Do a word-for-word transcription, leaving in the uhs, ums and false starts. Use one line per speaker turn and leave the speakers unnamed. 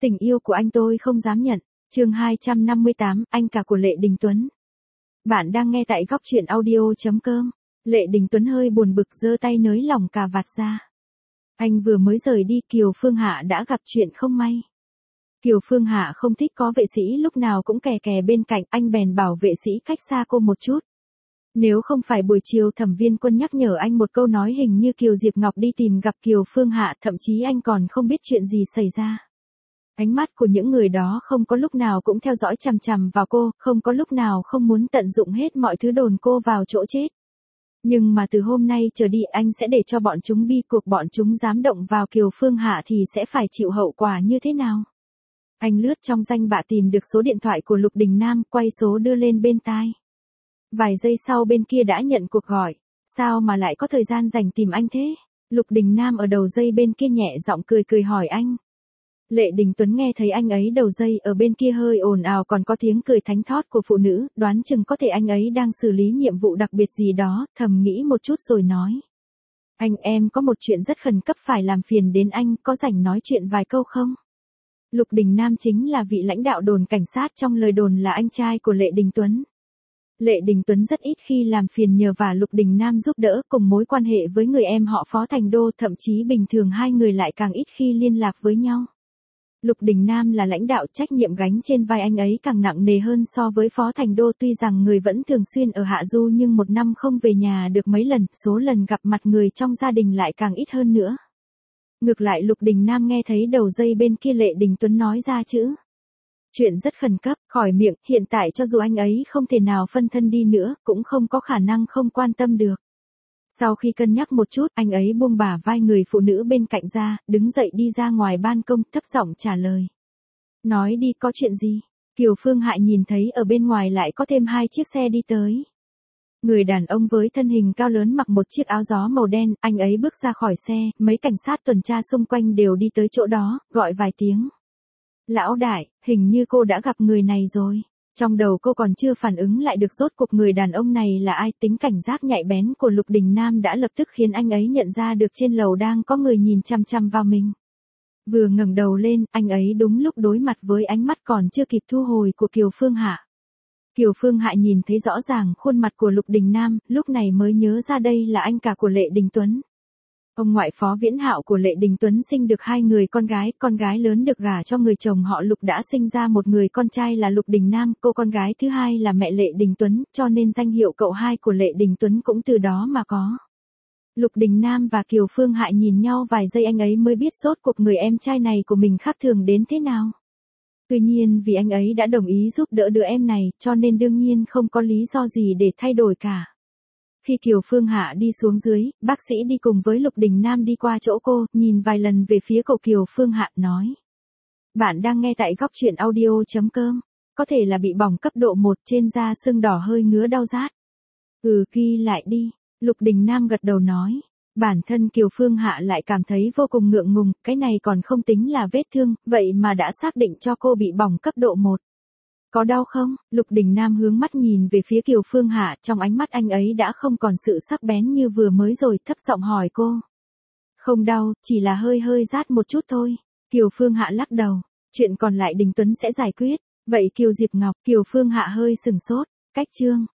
Tình yêu của anh tôi không dám nhận. Chương hai trăm năm mươi tám, anh cả của Lệ Đình Tuấn. Bạn đang nghe tại góc truyện audio chấm com. Lệ Đình Tuấn hơi buồn bực giơ tay nới lỏng cà vạt ra. Anh vừa mới rời đi, Kiều Phương Hạ đã gặp chuyện không may. Kiều Phương Hạ không thích có vệ sĩ lúc nào cũng kè kè bên cạnh, anh bèn bảo vệ sĩ cách xa cô một chút. Nếu không phải buổi chiều Thẩm Viên Quân nhắc nhở anh một câu nói hình như Kiều Diệp Ngọc đi tìm gặp Kiều Phương Hạ, thậm chí anh còn không biết chuyện gì xảy ra. Ánh mắt của những người đó không có lúc nào cũng theo dõi chằm chằm vào cô, không có lúc nào không muốn tận dụng hết mọi thứ đồn cô vào chỗ chết. Nhưng mà từ hôm nay trở đi anh sẽ để cho bọn chúng bi cuộc, bọn chúng dám động vào Kiều Phương Hạ thì sẽ phải chịu hậu quả như thế nào. Anh lướt trong danh bạ tìm được số điện thoại của Lục Đình Nam, quay số đưa lên bên tai. Vài giây sau bên kia đã nhận cuộc gọi. Sao mà lại có thời gian rảnh tìm anh thế? Lục Đình Nam ở đầu dây bên kia nhẹ giọng cười cười hỏi anh. Lệ Đình Tuấn nghe thấy anh ấy đầu dây ở bên kia hơi ồn ào, còn có tiếng cười thánh thót của phụ nữ, đoán chừng có thể anh ấy đang xử lý nhiệm vụ đặc biệt gì đó, thầm nghĩ một chút rồi nói. Anh, em có một chuyện rất khẩn cấp phải làm phiền đến anh, có rảnh nói chuyện vài câu không? Lục Đình Nam chính là vị lãnh đạo đồn cảnh sát, trong lời đồn là anh trai của Lệ Đình Tuấn. Lệ Đình Tuấn rất ít khi làm phiền nhờ vả Lục Đình Nam giúp đỡ, cùng mối quan hệ với người em họ Phó Thành Đô, thậm chí bình thường hai người lại càng ít khi liên lạc với nhau. Lục Đình Nam là lãnh đạo, trách nhiệm gánh trên vai anh ấy càng nặng nề hơn so với Phó Thành Đô, tuy rằng người vẫn thường xuyên ở Hạ Du nhưng một năm không về nhà được mấy lần, số lần gặp mặt người trong gia đình lại càng ít hơn nữa. Ngược lại Lục Đình Nam nghe thấy đầu dây bên kia Lệ Đình Tuấn nói ra chữ. Chuyện rất khẩn cấp, khỏi miệng, hiện tại cho dù anh ấy không thể nào phân thân đi nữa, cũng không có khả năng không quan tâm được. Sau khi cân nhắc một chút, anh ấy buông bả vai người phụ nữ bên cạnh ra, đứng dậy đi ra ngoài ban công, thấp giọng trả lời. Nói đi, có chuyện gì? Kiều Phương Hạ nhìn thấy ở bên ngoài lại có thêm hai chiếc xe đi tới. Người đàn ông với thân hình cao lớn mặc một chiếc áo gió màu đen, anh ấy bước ra khỏi xe, mấy cảnh sát tuần tra xung quanh đều đi tới chỗ đó, gọi vài tiếng. Lão đại, hình như cô đã gặp người này rồi. Trong đầu cô còn chưa phản ứng lại được rốt cuộc người đàn ông này là ai, tính cảnh giác nhạy bén của Lục Đình Nam đã lập tức khiến anh ấy nhận ra được trên lầu đang có người nhìn chăm chăm vào mình. Vừa ngẩng đầu lên, anh ấy đúng lúc đối mặt với ánh mắt còn chưa kịp thu hồi của Kiều Phương Hạ. Kiều Phương Hạ nhìn thấy rõ ràng khuôn mặt của Lục Đình Nam, lúc này mới nhớ ra đây là anh cả của Lệ Đình Tuấn. Ông ngoại Phó Viễn Hạo của Lệ Đình Tuấn sinh được hai người con gái, con gái lớn được gả cho người chồng họ Lục đã sinh ra một người con trai là Lục Đình Nam, cô con gái thứ hai là mẹ Lệ Đình Tuấn, cho nên danh hiệu cậu hai của Lệ Đình Tuấn cũng từ đó mà có. Lục Đình Nam và Kiều Phương Hạ nhìn nhau vài giây anh ấy mới biết rốt cuộc người em trai này của mình khác thường đến thế nào. Tuy nhiên vì anh ấy đã đồng ý giúp đỡ đứa em này, cho nên đương nhiên không có lý do gì để thay đổi cả. Khi Kiều Phương Hạ đi xuống dưới, bác sĩ đi cùng với Lục Đình Nam đi qua chỗ cô, nhìn vài lần về phía cậu Kiều Phương Hạ nói. Bạn đang nghe tại góc truyện audio chấm com. Có thể là bị bỏng cấp độ một, trên da sưng đỏ hơi ngứa đau rát. Ừ, ghi lại đi. Lục Đình Nam gật đầu nói. Bản thân Kiều Phương Hạ lại cảm thấy vô cùng ngượng ngùng, cái này còn không tính là vết thương, vậy mà đã xác định cho cô bị bỏng cấp độ một. Có đau không? Lục Đình Nam hướng mắt nhìn về phía Kiều Phương Hạ, trong ánh mắt anh ấy đã không còn sự sắc bén như vừa mới rồi, thấp giọng hỏi cô. Không đau, chỉ là hơi hơi rát một chút thôi. Kiều Phương Hạ lắc đầu, chuyện còn lại Đình Tuấn sẽ giải quyết. Vậy Kiều Diệp Ngọc, Kiều Phương Hạ hơi sừng sốt, cách chương.